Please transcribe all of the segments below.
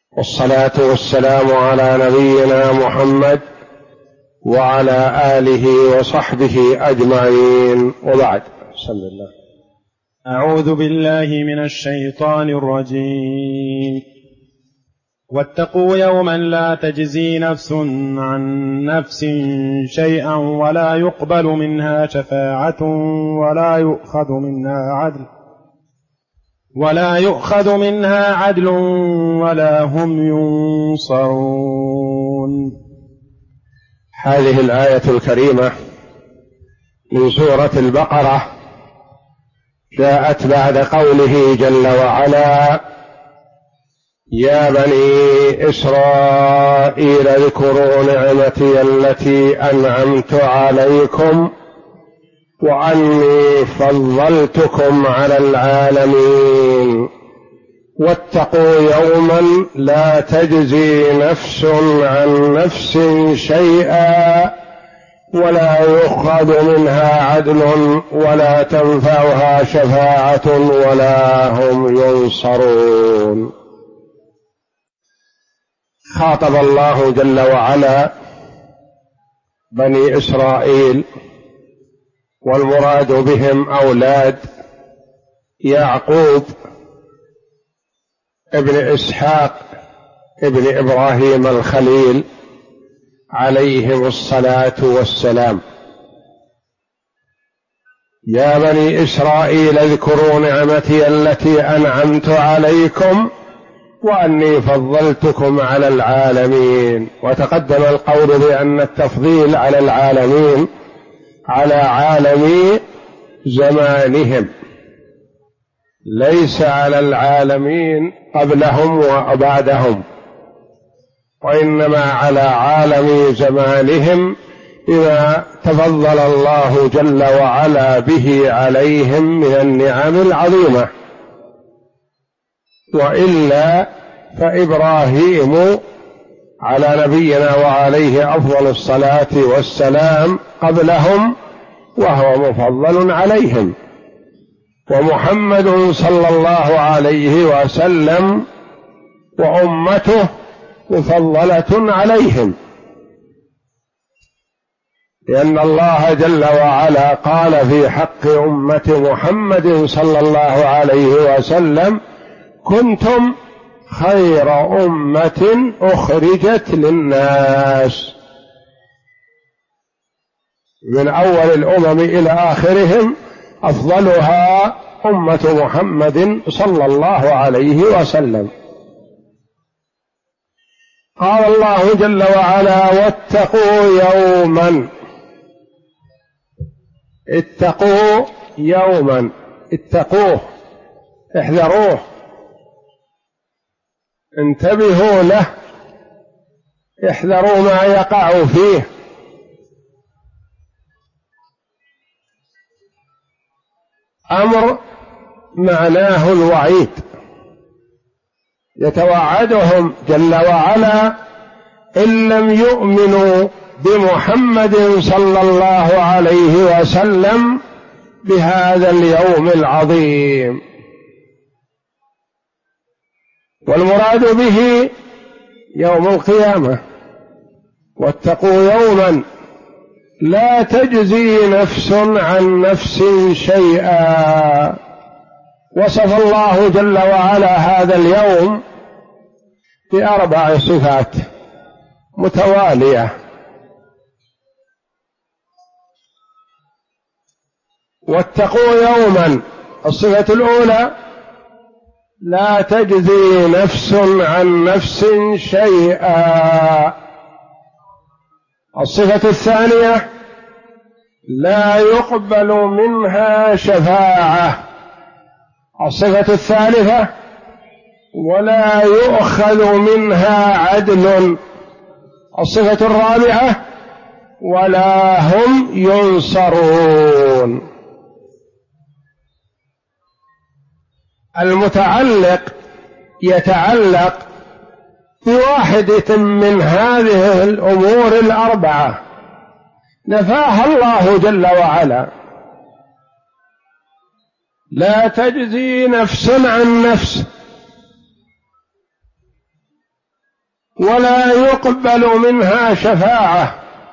والصلاة والسلام على نبينا محمد وعلى آله وصحبه أجمعين، وبعد. بسم الله. أعوذ بالله من الشيطان الرجيم. واتقوا يوما لا تجزي نفس عن نفس شيئا ولا يقبل منها شفاعة ولا يؤخذ منها عدل ولا هم ينصرون. هذه الآية الكريمة من سورة البقرة جاءت بعد قوله جل وعلا: يا بني إسرائيل اذكروا نعمتي التي أنعمت عليكم وأني فضلتكم على العالمين واتقوا يوما لا تجزي نفس عن نفس شيئا ولا يؤخذ منها عدل ولا تنفعها شفاعة ولا هم ينصرون. خاطب الله جل وعلا بني إسرائيل، والمراد بهم أولاد يعقوب ابن إسحاق ابن إبراهيم الخليل عليهم الصلاة والسلام. يا بني إسرائيل اذكروا نعمتي التي أنعمت عليكم وأني فضلتكم على العالمين. وتقدم القول بأن التفضيل على العالمين على عالم زمانهم، ليس على العالمين قبلهم وبعدهم، وإنما على عالم زمانهم إذا تفضل الله جل وعلا به عليهم من النعم العظيمة. وإلا فإبراهيم على نبينا وعليه أفضل الصلاة والسلام قبلهم وهو مفضل عليهم، ومحمد صلى الله عليه وسلم وأمته مفضلة عليهم، لأن الله جل وعلا قال في حق أمة محمد صلى الله عليه وسلم: كنتم خير أمة أخرجت للناس. من أول الأمم إلى آخرهم أفضلها أمة محمد صلى الله عليه وسلم. قال الله جل وعلا: واتقوا يوما. اتقوا يوما، اتقوه، احذروه، انتبهوا له، احذروا ما يقع فيه. أمر معناه الوعيد، يتوعدهم جل وعلا إن لم يؤمنوا بمحمد صلى الله عليه وسلم بهذا اليوم العظيم. والمراد به يوم القيامة. واتقوا يوما لا تجزي نفس عن نفس شيئا. وصف الله جل وعلا هذا اليوم بأربع صفات متوالية. واتقوا يوما، الصفة الأولى: لا تجزي نفس عن نفس شيئا. الصفة الثانية: لا يقبل منها شفاعة. الصفة الثالثة: ولا يؤخذ منها عدل. الصفة الرابعة: ولا هم ينصرون. المتعلق يتعلق بواحدة من هذه الأمور الأربعة نفاها الله جل وعلا. لا تجزي نفس عن نفس، ولا يقبل منها شفاعة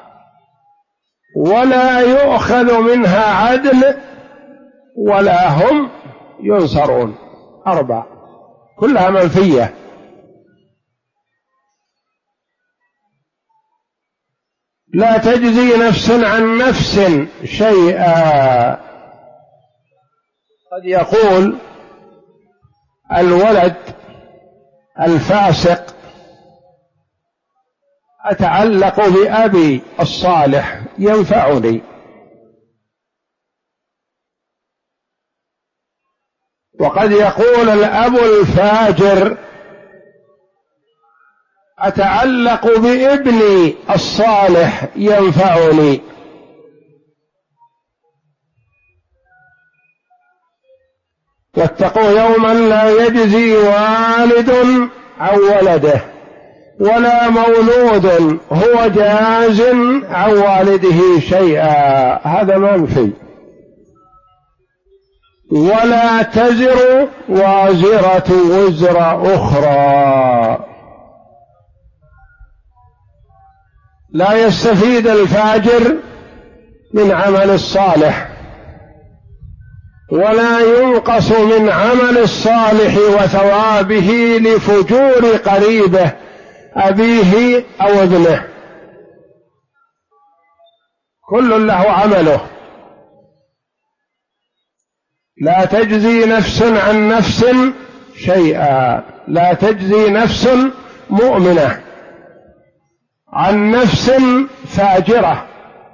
ولا يؤخذ منها عدل ولا هم ينصرون. 4 كلها منفية. لا تجزي نفس عن نفس شيئا. قد يقول الولد الفاسق أتعلق بأبي الصالح ينفعني، وقد يقول الأب الفاجر أتعلق بابني الصالح ينفعني. واتقوا يوما لا يجزي والد عن ولده ولا مولود هو جاز عن والده شيئا. هذا منفي. ولا تزر وازرة وزر أخرى. لا يستفيد الفاجر من عمل الصالح ولا ينقص من عمل الصالح وثوابه لفجور قريبه أبيه أو ابنه. كل له عمله. لا تجزي نفس عن نفس شيئا. لا تجزي نفس مؤمنة عن نفس فاجرة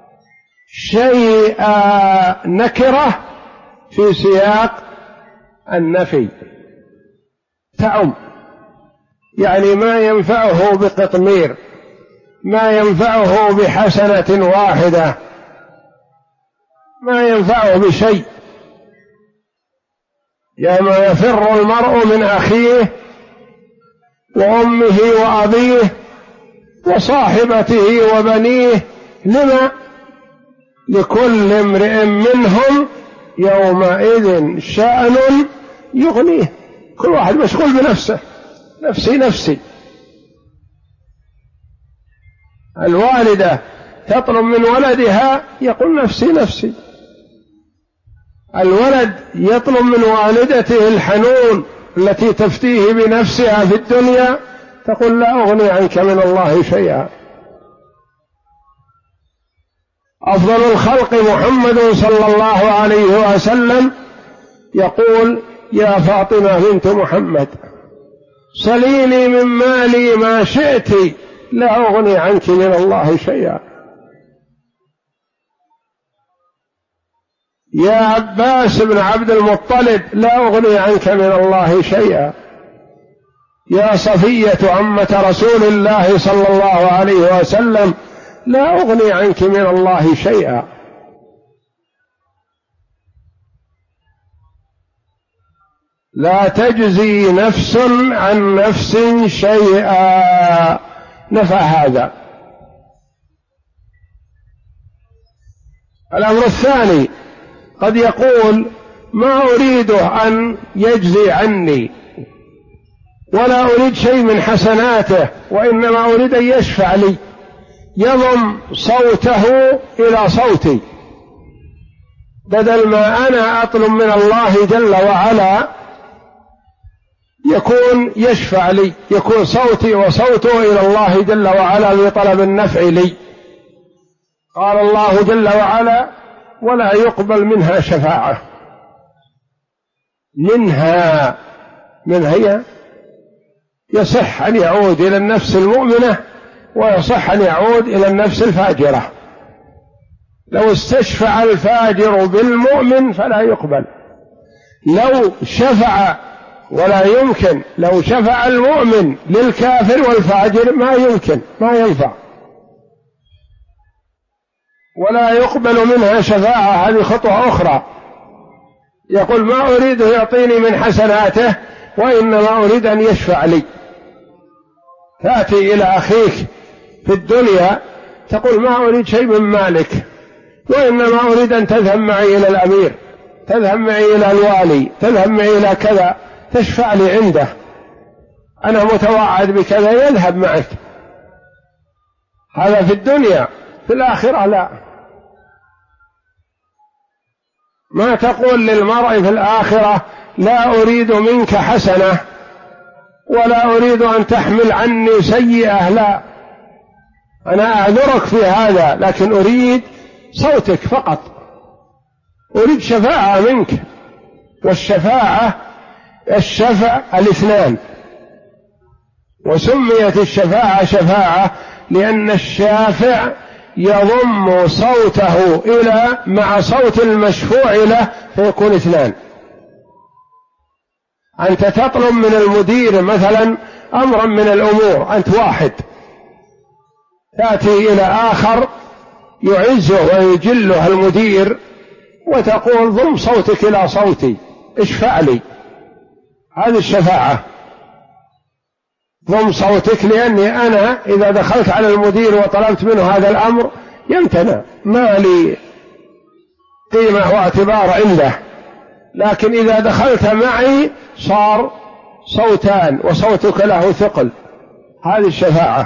شيئا نكرة في سياق النفي تعم، يعني ما ينفعه بقطمير، ما ينفعه بحسنة واحدة، ما ينفعه بشيء. يوم يفر المرء من أخيه وأمه وأبيه وصاحبته وبنيه لما لكل امرئ منهم يومئذ شأن يغنيه. كل واحد مشغول بنفسه، نفسي نفسي. الوالدة تطلب من ولدها يقول نفسي نفسي. الولد يطلب من والدته الحنون التي تفتيه بنفسها في الدنيا تقول لا أغني عنك من الله شيئا. أفضل الخلق محمد صلى الله عليه وسلم يقول يا فاطمة بنت محمد سليني من مالي ما شئت لا أغني عنك من الله شيئا. يا عباس بن عبد المطلب لا أغني عنك من الله شيئا. يا صفية عمة رسول الله صلى الله عليه وسلم لا أغني عنك من الله شيئا. لا تجزي نفس عن نفس شيئا. نفى هذا. الأمر الثاني قد يقول ما أريده أن يجزي عني ولا أريد شيء من حسناته وإنما أريد أن يشفع لي، يضم صوته إلى صوتي، بدل ما أنا أطلب من الله جل وعلا يكون يشفع لي، يكون صوتي وصوته إلى الله جل وعلا لطلب النفع لي. قال الله جل وعلا ولا يقبل منها شفاعة. من هي يصح أن يعود إلى النفس المؤمنة ويصح أن يعود إلى النفس الفاجرة. لو استشفع الفاجر بالمؤمن فلا يقبل. لو شفع ولا يمكن، لو شفع المؤمن للكافر والفاجر ما يمكن، ما ينفع. ولا يقبل منها شفاعة. هذه خطوة أخرى. يقول ما أريد يعطيني من حسناته وإنما أريد أن يشفع لي. تأتي إلى أخيك في الدنيا تقول ما أريد شيء من مالك وإنما أريد أن تذهب معي إلى الأمير، تذهب معي إلى الوالي، تذهب معي إلى كذا، تشفع لي عنده. أنا متوعد بكذا يذهب معك. هذا في الدنيا، في الآخرة لا. ما تقول للمرء في الآخرة لا أريد منك حسنة ولا أريد أن تحمل عني سيئة، لا، أنا أعذرك في هذا، لكن أريد صوتك فقط، أريد شفاعة منك. والشفاعة الشفع الاثنان، وسميت الشفاعة شفاعة لأن الشافع يضم صوته إلى مع صوت المشفوع له فيكون اثنان. أنت تطلب من المدير مثلا أمرا من الأمور، أنت واحد، تأتي إلى آخر يعزه ويجله المدير وتقول ضم صوتك إلى صوتي، اشفع لي. هذه الشفاعة، ضم صوتك، لأني أنا إذا دخلت على المدير وطلبت منه هذا الأمر يمتنع، ما لي قيمة واعتبار عنده، لكن إذا دخلت معي صار صوتان وصوتك له ثقل. هذه الشفاعة.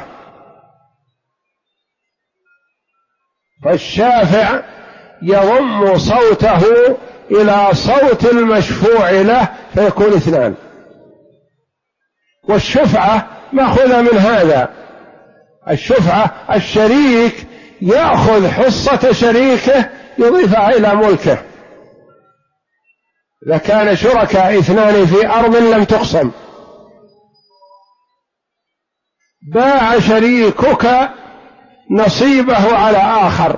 فالشافع يضم صوته إلى صوت المشفوع له فيكون اثنان. والشفعة مأخوذة من هذا. الشفعة الشريك يأخذ حصة شريكه يضيفها إلى ملكه. إذا كان شركاء اثنان في أرض لم تقسم، باع شريكك نصيبه على آخر،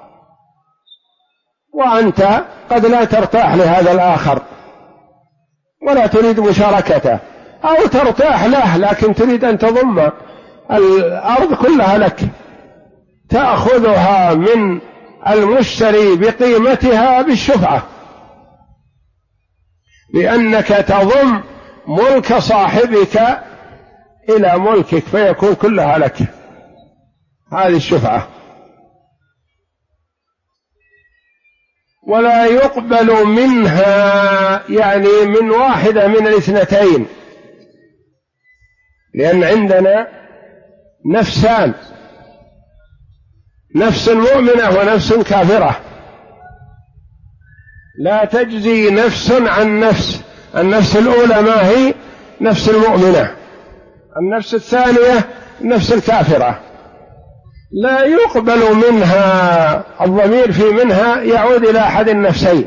وأنت قد لا ترتاح لهذا الآخر ولا تريد مشاركته، أو ترتاح له لكن تريد أن تضم الأرض كلها لك، تأخذها من المشتري بقيمتها بالشفعة، لأنك تضم ملك صاحبك إلى ملكك فيكون كلها لك. هذه الشفعة. ولا يقبل منها، يعني من واحدة من الاثنتين، لأن عندنا نفسان، نفس مؤمنة ونفس كافرة، لا تجزي نفس عن نفس. النفس الأولى ما هي؟ نفس المؤمنة. النفس الثانية نفس الكافرة. لا يقبل منها، الضمير في منها يعود إلى أحد النفسين.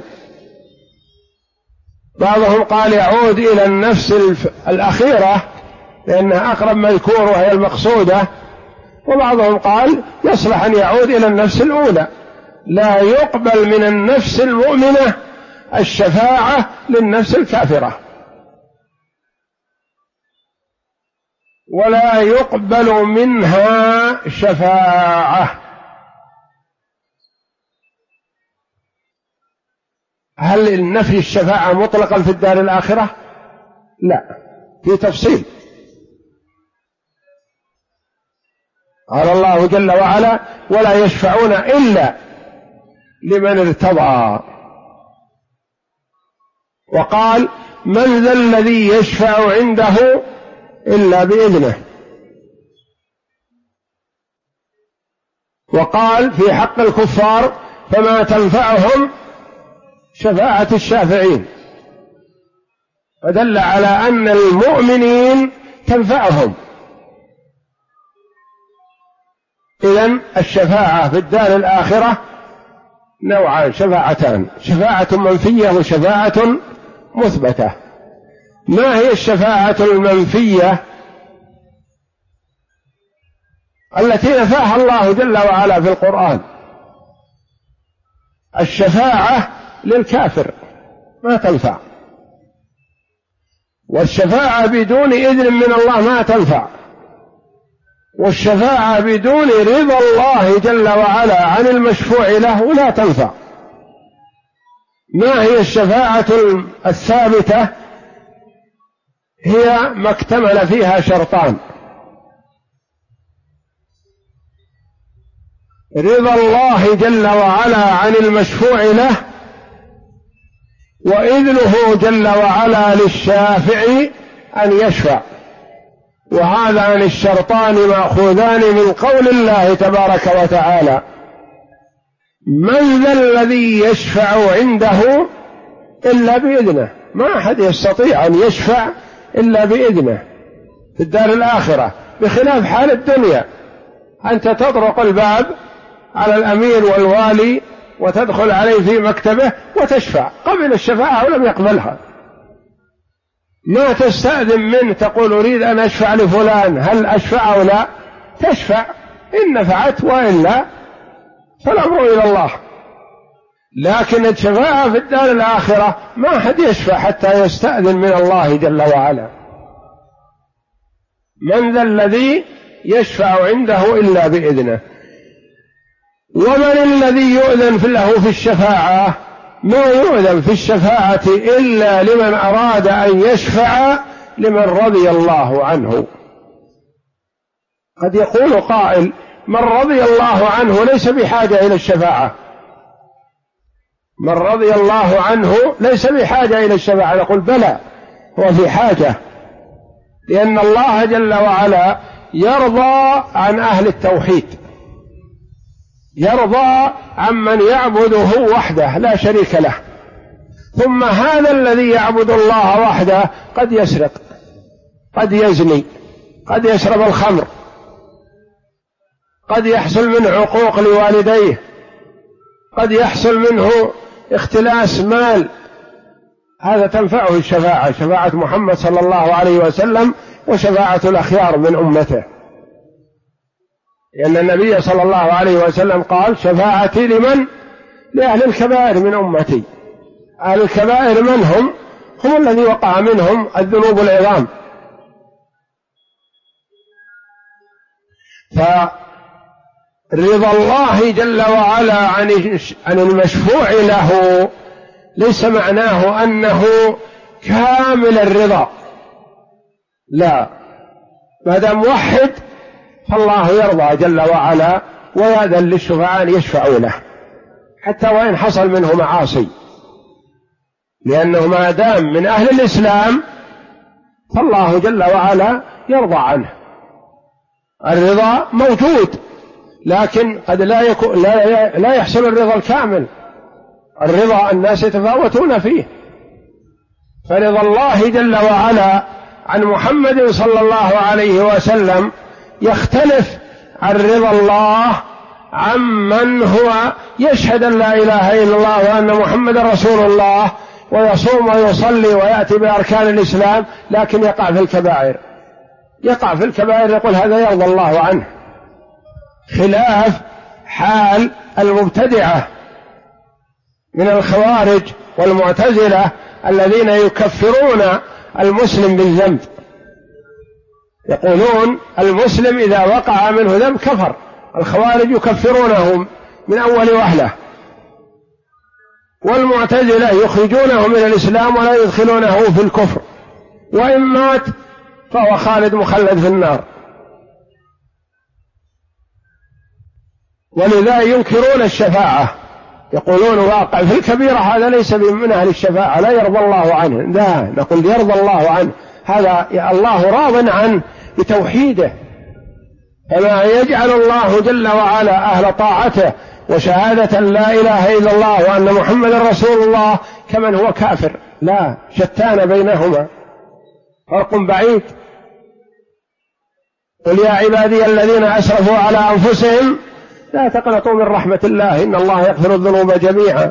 بعضهم قال يعود إلى النفس الأخيرة لأنها أقرب مذكور وهي المقصودة، وبعضهم قال يصلح أن يعود إلى النفس الأولى. لا يقبل من النفس المؤمنة الشفاعة للنفس الكافرة، ولا يقبل منها شفاعة. هل النفي الشفاعة مطلقا في الدار الآخرة؟ لا، في تفصيل. قال الله جل وعلا ولا يشفعون إلا لمن ارتضى، وقال من ذا الذي يشفع عنده إلا بإذنه، وقال في حق الكفار فما تنفعهم شفاعة الشافعين، فدل على أن المؤمنين تنفعهم. إذن الشفاعة في الدار الآخرة نوعان، شفاعتان، شفاعة منفية وشفاعة مثبتة. ما هي الشفاعة المنفية؟ التي نفاها الله جل وعلا في القرآن. الشفاعة للكافر ما تنفع، والشفاعة بدون إذن من الله ما تنفع، والشفاعة بدون رضا الله جل وعلا عن المشفوع له لا تنفع. ما هي الشفاعة الثابتة؟ هي ما اكتمل فيها شرطان: رضا الله جل وعلا عن المشفوع له، وإذنه جل وعلا للشافع أن يشفع. وهذان الشرطان مأخوذان من قول الله تبارك وتعالى: من ذا الذي يشفع عنده إلا بإذنه. ما أحد يستطيع أن يشفع إلا بإذنه في الدار الآخرة، بخلاف حال الدنيا. أنت تطرق الباب على الأمير والوالي وتدخل عليه في مكتبه وتشفع، قبل الشفاعة ولم يقبلها. ما تستأذن منه تقول أريد أن أشفع لفلان، هل أشفع أو لا؟ تشفع إن نفعت، وإلا فالأمر إلى الله. لكن الشفاعة في الدار الآخرة ما أحد يشفع حتى يستأذن من الله جل وعلا. من ذا الذي يشفع عنده إلا بإذنه. ومن الذي يؤذن له في الشفاعة؟ ما يؤذن في الشفاعة إلا لمن أراد أن يشفع لمن رضي الله عنه. قد يقول قائل: من رضي الله عنه ليس بحاجة إلى الشفاعة. من رضي الله عنه ليس بحاجة إلى الشفاعة. نقول: بلى، هو في حاجة، لأن الله جل وعلا يرضى عن أهل التوحيد، يرضى عمن يعبده وحده لا شريك له. ثم هذا الذي يعبد الله وحده قد يسرق، قد يزني، قد يشرب الخمر، قد يحصل منه عقوق لوالديه، قد يحصل منه اختلاس مال. هذا تنفعه الشفاعة، شفاعة محمد صلى الله عليه وسلم وشفاعة الأخيار من أمته، لأن النبي صلى الله عليه وسلم قال: شفاعتي لمن؟ لأهل الكبائر من أمتي. أهل الكبائر من هم؟ هم الذي وقع منهم الذنوب العظام. فرضا الله جل وعلا عن المشفوع له ليس معناه أنه كامل الرضا، لا، ما دام موحد فالله يرضى جل وعلا ويأذن للشفعاء أن يشفعوا له حتى وإن حصل منه معاصي، لأنه ما دام من أهل الإسلام فالله جل وعلا يرضى عنه. الرضا موجود، لكن قد لا يحصل الرضا الكامل. الرضا الناس يتفاوتون فيه. فرضا الله جل وعلا عن محمد صلى الله عليه وسلم يختلف عن رضا الله عمن هو يشهد أن لا إله إلا الله وأن محمد رسول الله ويصوم ويصلي ويأتي بأركان الإسلام، لكن يقع في الكبائر. يقع في الكبائر يقول هذا يرضى الله عنه، خلاف حال المبتدعة من الخوارج والمعتزلة الذين يكفرون المسلم بالذنب. يقولون المسلم إذا وقع منه ذنب كفر. الخوارج يكفرونه من أول وهلة، والمعتزلة يخرجونه من الإسلام ولا يدخلونه في الكفر، وإن مات فهو خالد مخلد في النار. ولذا ينكرون الشفاعة، يقولون واقع في الكبيرة هذا ليس من أهل الشفاعة، لا يرضى الله عنه. لا، نقول يرضى الله عنه، هذا الله راض عنه بتوحيده. فما يجعل الله جل وعلا أهل طاعته وشهادة لا إله إلا الله وأن محمد رسول الله كمن هو كافر، لا، شتان بينهما، فرق بعيد. قل يا عبادي الذين أسرفوا على أنفسهم لا تقنطوا من رحمة الله إن الله يغفر الذنوب جميعا.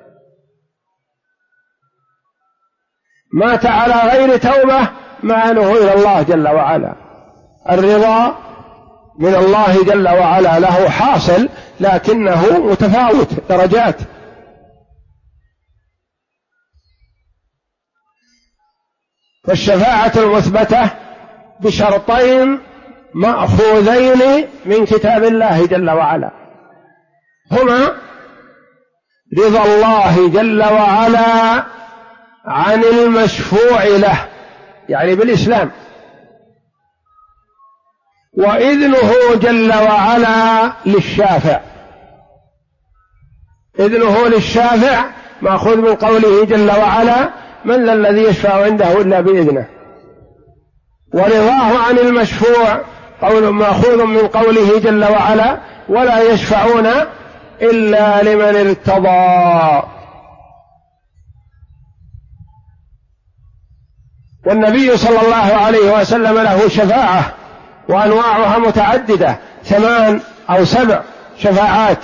مات على غير توبة مآله إلى الله جل وعلا. الرضا من الله جل وعلا له حاصل، لكنه متفاوت درجات. فالشفاعة المثبتة بشرطين مأخوذين من كتاب الله جل وعلا، هما رضا الله جل وعلا عن المشفوع له يعني بالإسلام، وإذنه جل وعلا للشافع. إذنه للشافع مأخوذ من قوله جل وعلا: من ذا الذي يشفع عنده إلا بإذنه. ورضاه عن المشفوع قول مأخوذ من قوله جل وعلا: ولا يشفعون إلا لمن ارتضى. والنبي صلى الله عليه وسلم له شفاعة وأنواعها متعددة، 8 أو 7 شفاعات.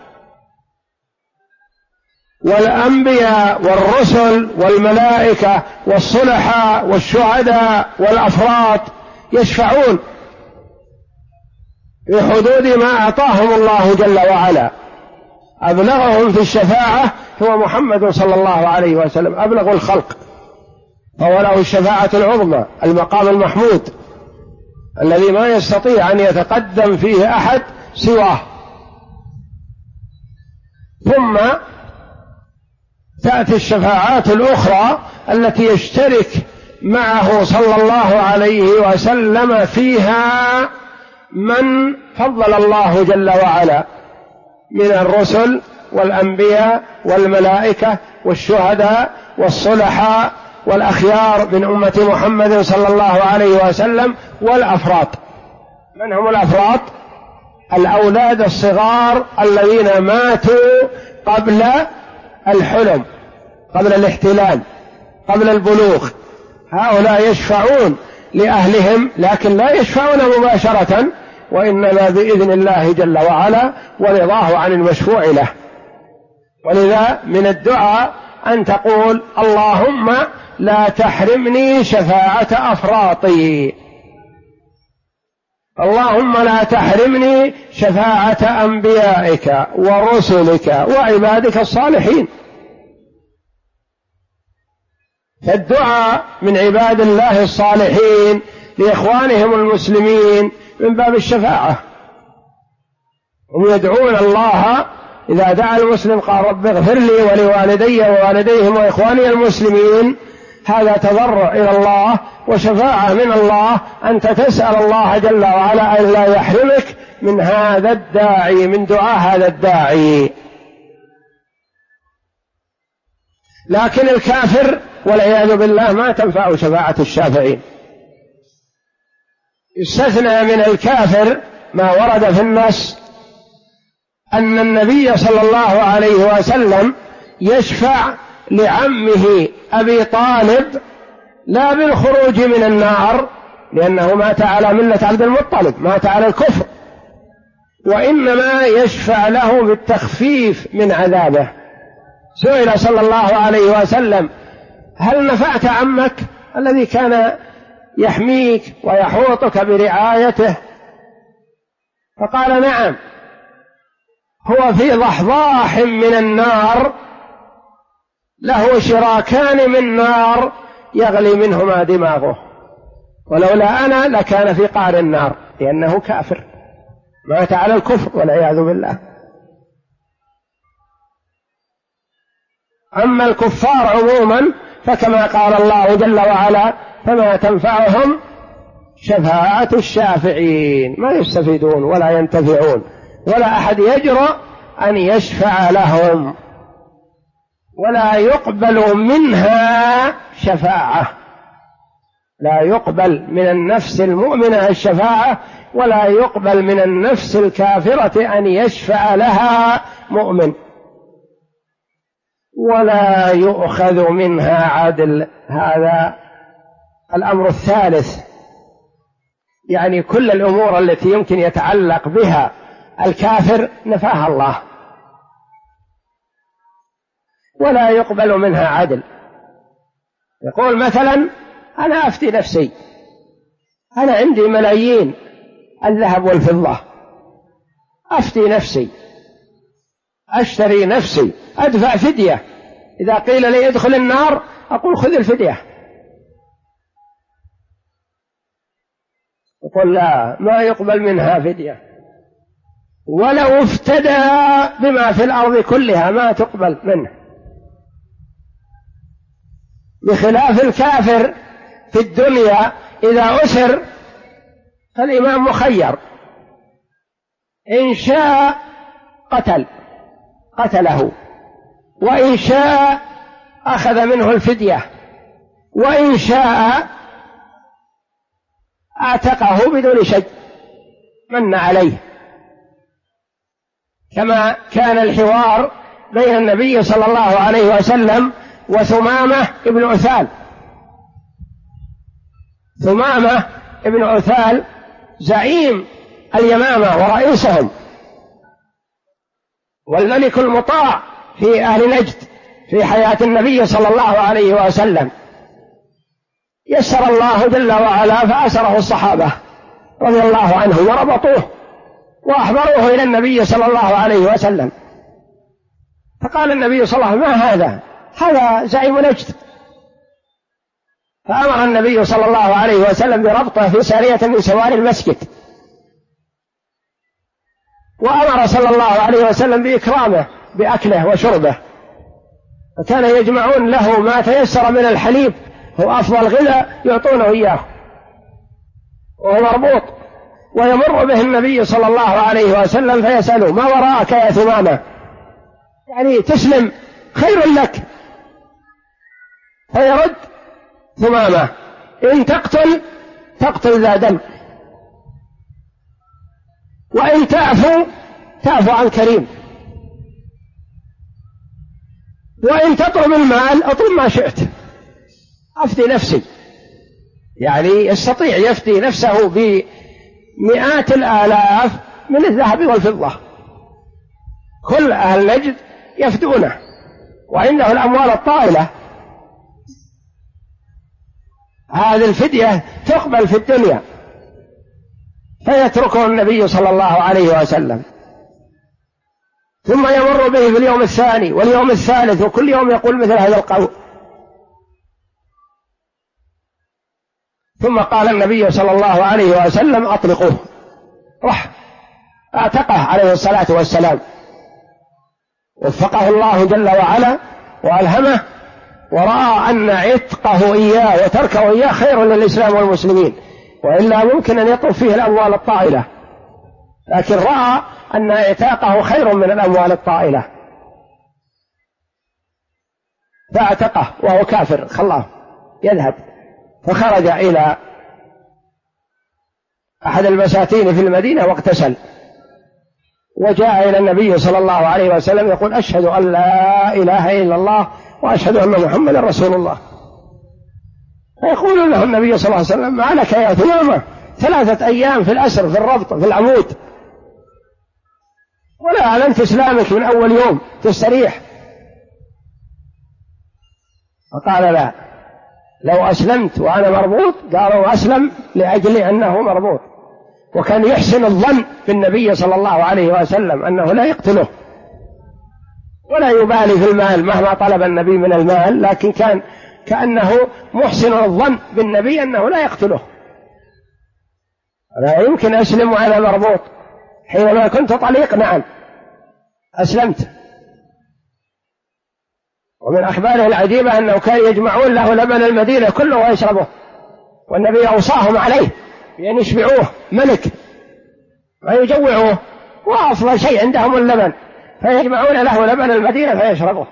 والأنبياء والرسل والملائكة والصلحاء والشهداء والأفراط يشفعون في حدود ما أعطاهم الله جل وعلا. أبلغهم في الشفاعة هو محمد صلى الله عليه وسلم، أبلغ الخلق، فهو له الشفاعة العظمى، المقام المحمود الذي ما يستطيع أن يتقدم فيه أحد سواه. ثم تأتي الشفاعات الأخرى التي يشترك معه صلى الله عليه وسلم فيها من فضل الله جل وعلا من الرسل والأنبياء والملائكة والشهداء والصلحاء والأخيار من أمة محمد صلى الله عليه وسلم والأفراط. من هم الأفراط؟ الأولاد الصغار الذين ماتوا قبل الحلم، قبل الاحتلام، قبل البلوغ، هؤلاء يشفعون لأهلهم، لكن لا يشفعون مباشرة، وإنما بإذن الله جل وعلا ورضاه عن المشفوع له. ولذا من الدعاء أن تقول: اللهم لا تحرمني شفاعة أفراطي، اللهم لا تحرمني شفاعة أنبيائك ورسلك وعبادك الصالحين. فالدعاء من عباد الله الصالحين لإخوانهم المسلمين من باب الشفاعة، هم يدعون الله. إذا دعا المسلم قال: رب اغفر لي ولوالدي ووالديهم وإخواني المسلمين، هذا تضرع إلى الله وشفاعة من الله، أنت تسأل الله جل وعلا أن لا يحرمك من هذا الداعي، من دعاء هذا الداعي. لكن الكافر والعياذ بالله ما تنفع شفاعة الشافعين. استثنى من الكافر ما ورد في النص أن النبي صلى الله عليه وسلم يشفع لعمه أبي طالب لا بالخروج من النار، لأنه مات على ملة عبد المطلب، مات على الكفر، وإنما يشفع له بالتخفيف من عذابه. سئل صلى الله عليه وسلم: هل نفعت عمك الذي كان يحميك ويحوطك برعايته؟ فقال: نعم، هو في ضحضاح من النار له شراكان من نار يغلي منهما دماغه، ولولا أنا لكان في قعر النار، لأنه كافر مات على الكفر والعياذ بالله. أما الكفار عموما فكما قال الله جل وعلا: فما تنفعهم شفاعة الشافعين، ما يستفيدون ولا ينتفعون، ولا أحد يجرؤ أن يشفع لهم، ولا يقبل منها شفاعة، لا يقبل من النفس المؤمنة الشفاعة، ولا يقبل من النفس الكافرة أن يشفع لها مؤمن، ولا يؤخذ منها عدل. هذا الأمر الثالث، يعني كل الأمور التي يمكن يتعلق بها الكافر نفاها الله، ولا يقبل منها عدل. يقول مثلا: أنا أفتي نفسي، أنا عندي ملايين الذهب والفضة، أفتي نفسي، أشتري نفسي، أدفع فدية، إذا قيل لي ادخل النار أقول خذ الفدية. يقول: لا، ما يقبل منها فدية، ولو افتدى بما في الأرض كلها ما تقبل منه. بخلاف الكافر في الدنيا إذا أسر فالإمام مخير، إن شاء قتله، وإن شاء أخذ منه الفدية، وإن شاء أعتقه بدون شيء، من عليه، كما كان الحوار بين النبي صلى الله عليه وسلم وثمامة ابن عثال. ثمامة ابن عثال زعيم اليمامة ورئيسهم والملك المطاع في أهل نجد في حياة النبي صلى الله عليه وسلم. يسر الله جل وعلا فأسره الصحابة رضي الله عنهم وربطوه وأحضروه إلى النبي صلى الله عليه وسلم، فقال النبي صلى الله عليه وسلم: ما هذا؟ هذا زعيم نجد. فأمر النبي صلى الله عليه وسلم بربطه في سارية من سوار المسجد، وأمر صلى الله عليه وسلم بإكرامه بأكله وشربه، وكان يجمعون له ما تيسر من الحليب، هو أفضل غذاء يعطونه إياه وهو مربوط، ويمر به النبي صلى الله عليه وسلم فيسأله: ما وراءك يا ثمامة؟ يعني تسلم خير لك. فيرد ثمامة: إن تقتل ذا دم، وإن تعفو عن كريم، وإن تطلب المال اطلب ما شئت، أفدي نفسي. يعني يستطيع يفدي نفسه بمئات الآلاف من الذهب والفضة، كل أهل نجد يفدونه، وعنده الأموال الطائلة. هذه الفدية تقبل في الدنيا، فيتركه النبي صلى الله عليه وسلم، ثم يمر به في اليوم الثاني واليوم الثالث، وكل يوم يقول مثل هذا القول. ثم قال النبي صلى الله عليه وسلم: أطلقوه. راح اعتقه عليه الصلاة والسلام، وفقه الله جل وعلا وألهمه، ورأى أن عتقه إياه وتركه إياه خير للإسلام والمسلمين، وإلا ممكن أن يطلب فيه الأموال الطائلة، لكن رأى أن اعتاقه خير من الأموال الطائلة فاعتقه وهو كافر، خلاه يذهب. فخرج إلى أحد البساتين في المدينة واغتسل، وجاء إلى النبي صلى الله عليه وسلم يقول: أشهد أن لا إله إلا الله وأشهد أن محمدا رسول الله. فيقول له النبي صلى الله عليه وسلم: ما لك يا ثمامة؟ 3 أيام في الأسر، في الربط، في العمود، ولا أعلنت إسلامك من أول يوم، تستريح. فقال: لا، لو أسلمت وأنا مربوط. قالوا: أسلم لأجل أنه مربوط. وكان يحسن الظن بالنبي صلى الله عليه وسلم أنه لا يقتله، ولا يبالي في المال مهما طلب النبي من المال، لكن كان كأنه محسن الظن بالنبي أنه لا يقتله. لا يمكن أسلم وأنا مربوط، حينما كنت طليق نعم أسلمت. ومن أخباره العجيبة أنه كان يجمعون له لبن المدينة كله ويشربه، والنبي أوصاهم عليه بأن يشبعوه، ملك ويجوعوه، وأفضل شيء عندهم اللبن، فيجمعون له لبن المدينة فيشربه.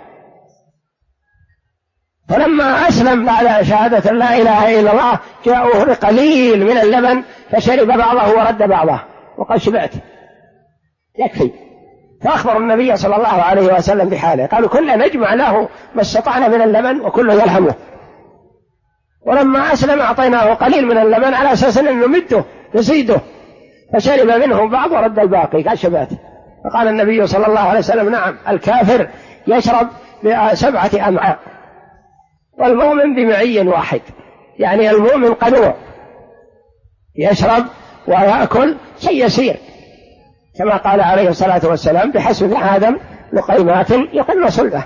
فلما أسلم بعد شهادة لا إله إلا الله جاءوه بقليل من اللبن فشرب بعضه ورد بعضه وقال: شبعت يكفي. فأخبر النبي صلى الله عليه وسلم بحاله، قالوا: كلنا نجمع له ما استطعنا من اللبن وكله يلهمه. ولما أسلم أعطيناه قليل من اللبن على أساس أن نمده نزيده، فشرب منه بعض ورد الباقي، قال: شبعت. فقال النبي صلى الله عليه وسلم: نعم، الكافر يشرب ب7 أمعاء، والمؤمن بمعي واحد. يعني المؤمن قنوع، يشرب ويأكل شيء يسير، كما قال عليه الصلاة والسلام: بحسب آدم لقيمات يقل صلبه.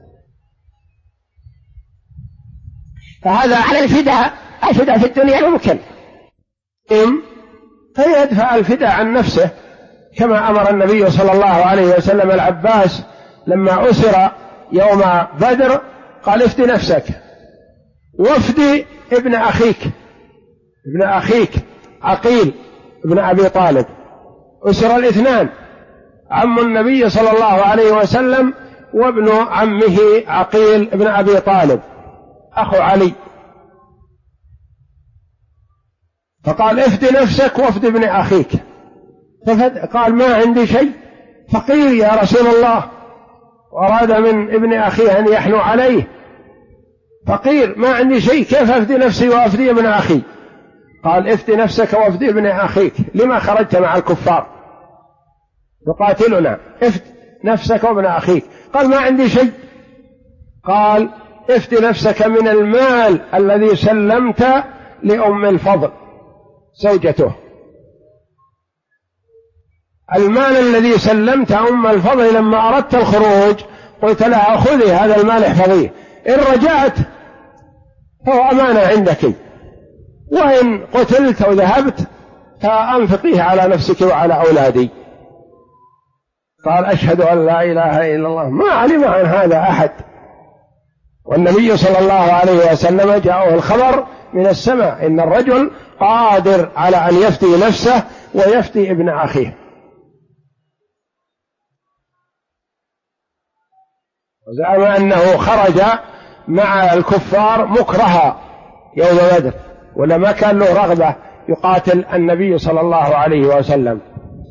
فهذا على الفداء في الدنيا ممكن، فيدفع الفداء عن نفسه، كما أمر النبي صلى الله عليه وسلم العباس لما أسر يوم بدر قال: افدي نفسك وافدي ابن أخيك عقيل ابن أبي طالب. أسر الاثنان، عم النبي صلى الله عليه وسلم وابن عمه عقيل ابن أبي طالب أخو علي. فقال افد نفسك وافد ابن أخيك. قال ما عندي شيء، فقير يا رسول الله، وأراد من ابن أخيه أن يحنو عليه، فقير ما عندي شيء، كيف أفدي نفسي وأفدي ابن أخي؟ قال افد نفسك وافدي ابن أخيك، لما خرجت مع الكفار تقاتلنا؟ افد نفسك وابن أخيك. قال ما عندي شيء. قال افد نفسك من المال الذي سلمت لأم الفضل زوجته، المال الذي سلمت أم الفضل لما أردت الخروج قلت لها خذي هذا المال احفظيه، إن رجعت فهو أمانة عندك، وإن قتلت أو ذهبت فأنفقيه على نفسك وعلى أولادي. قال أشهد أن لا إله إلا الله. ما علم عن هذا أحد، والنبي صلى الله عليه وسلم جاءه الخبر من السماء إن الرجل قادر على أن يفدي نفسه ويفدي ابن أخيه. وزعم أنه خرج مع الكفار مكرها يوم بدر، ولا ما كان له رغبة يقاتل النبي صلى الله عليه وسلم.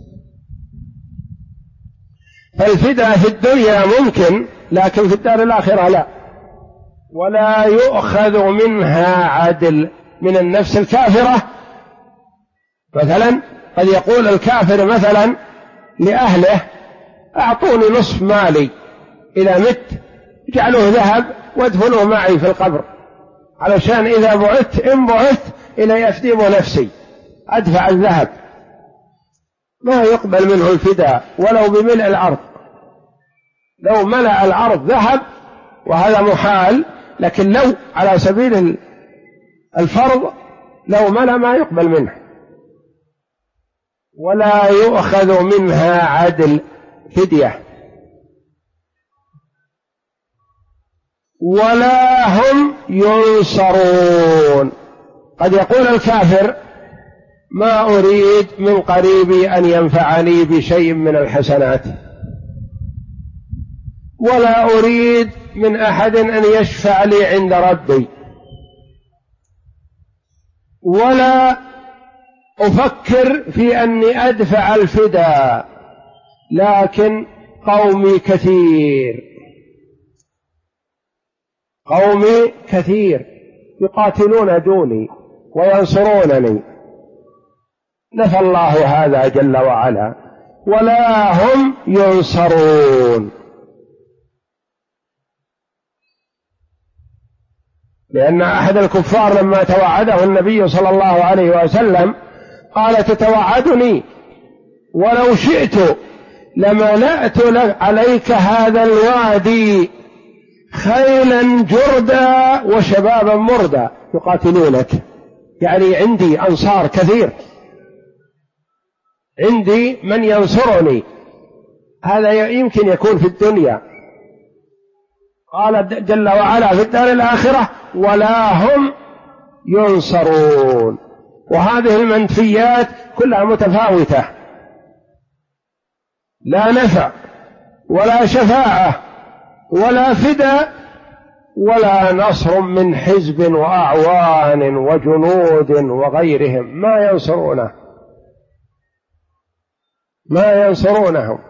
فالفداء في الدنيا ممكن، لكن في الدار الآخرة لا، ولا يؤخذ منها عدل. من النفس الكافرة مثلا قد يقول الكافر مثلا لأهله أعطوني نصف مالي إذا مت، اجعلوه ذهب وادفنوه معي في القبر، علشان إذا بعثت إن بعثت إلى يفدي نفسي أدفع الذهب. ما يقبل منه الفداء ولو بملء الأرض، لو ملأ الأرض ذهب وهذا محال، لكن لو على سبيل الفرض لو ملأ ما يقبل منه. ولا يؤخذ منها عدل فدية، ولا هم ينصرون. قد يقول الكافر ما أريد من قريبي أن ينفعني بشيء من الحسنات، ولا أريد من أحد أن يشفع لي عند ربي، ولا أفكر في أني أدفع الفداء، لكن قومي كثير يقاتلون دوني وينصرونني. نفى الله هذا جل وعلا، ولا هم ينصرون. لأن أحد الكفار لما توعده النبي صلى الله عليه وسلم قال تتوعدني ولو شئت لملأت عليك هذا الوادي خيلا جردا وشبابا مردا يقاتلونك، يعني عندي أنصار كثير، عندي من ينصرني. هذا يمكن يكون في الدنيا. قال جل وعلا في الدار الآخرة ولا هم ينصرون. وهذه المنفيات كلها متفاوتة، لا نفع ولا شفاعة ولا فداء ولا نصر من حزب وأعوان وجنود وغيرهم، ما ينصرونهم،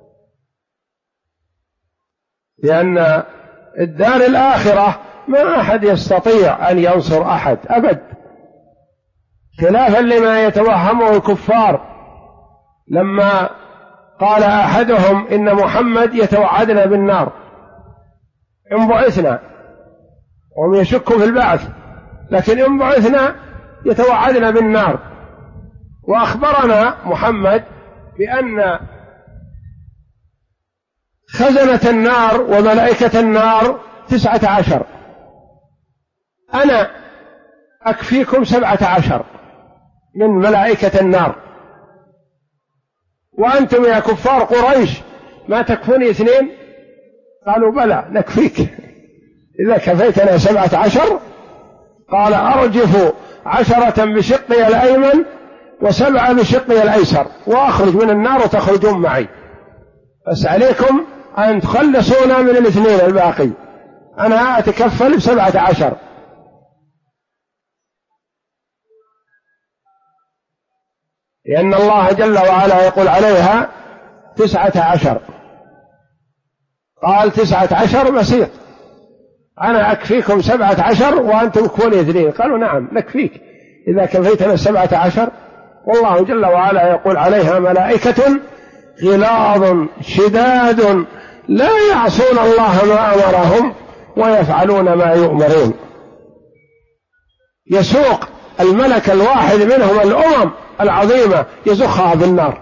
لأن الدار الآخرة ما أحد يستطيع أن ينصر أحد أبد، خلافا لما يتوهمه الكفار. لما قال أحدهم إن محمد يتوعدنا بالنار إن بعثنا، وهم يشكوا في البعث، لكن إن بعثنا يتوعدنا بالنار. وأخبرنا محمد بأن خزنة النار وملائكة النار 19، أنا أكفيكم 17 من ملائكة النار، وأنتم يا كفار قريش ما تكفوني 2؟ قالوا بلى نكفيك إذا كفيتنا 17. قال أرجف 10 بشقي الأيمن و7 بشقي الأيسر وأخرج من النار وتخرجون معي، بس عليكم أن تخلصونا من 2 الباقي، أنا أتكفل ب17. لأن الله جل وعلا يقول عليها 19. قال 19 بسيط، أنا أكفيكم 17 وأنتم كونوا 2. قالوا نعم نكفيك إذا كفيتنا 17. والله جل وعلا يقول عليها ملائكة غلاظ شداد لا يعصون الله ما أمرهم ويفعلون ما يؤمرون. يسوق الملك الواحد منهم الأمم العظيمة يزخها في النار.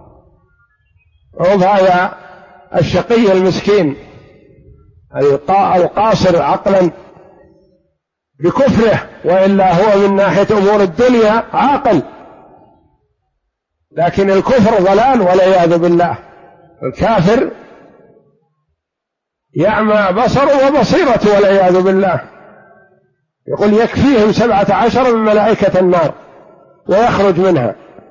هذا الشقي المسكين القاصر عقلا بكفره، وإلا هو من ناحية أمور الدنيا عاقل، لكن الكفر ضلال والعياذ بالله. الكافر يعمى بصره وبصيرته والعياذ بالله. يقول يكفيهم 17 من ملائكة النار ويخرج منها.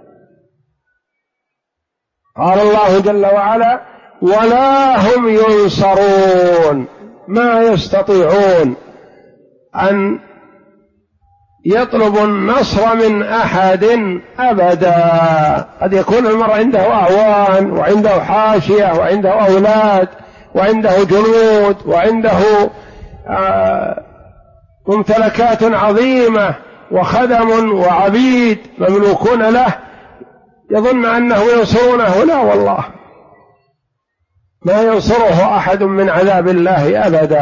قال الله جل وعلا ولا هم ينصرون، ما يستطيعون أن يطلبوا النصر من أحد أبدا. قد يكون المرء عنده أعوان وعنده حاشية وعنده أولاد وعنده جنود وعنده ممتلكات عظيمة وخدم وعبيد مملوكون له، يظن أنه ينصرونه. لا والله، ما ينصره أحد من عذاب الله أبدا.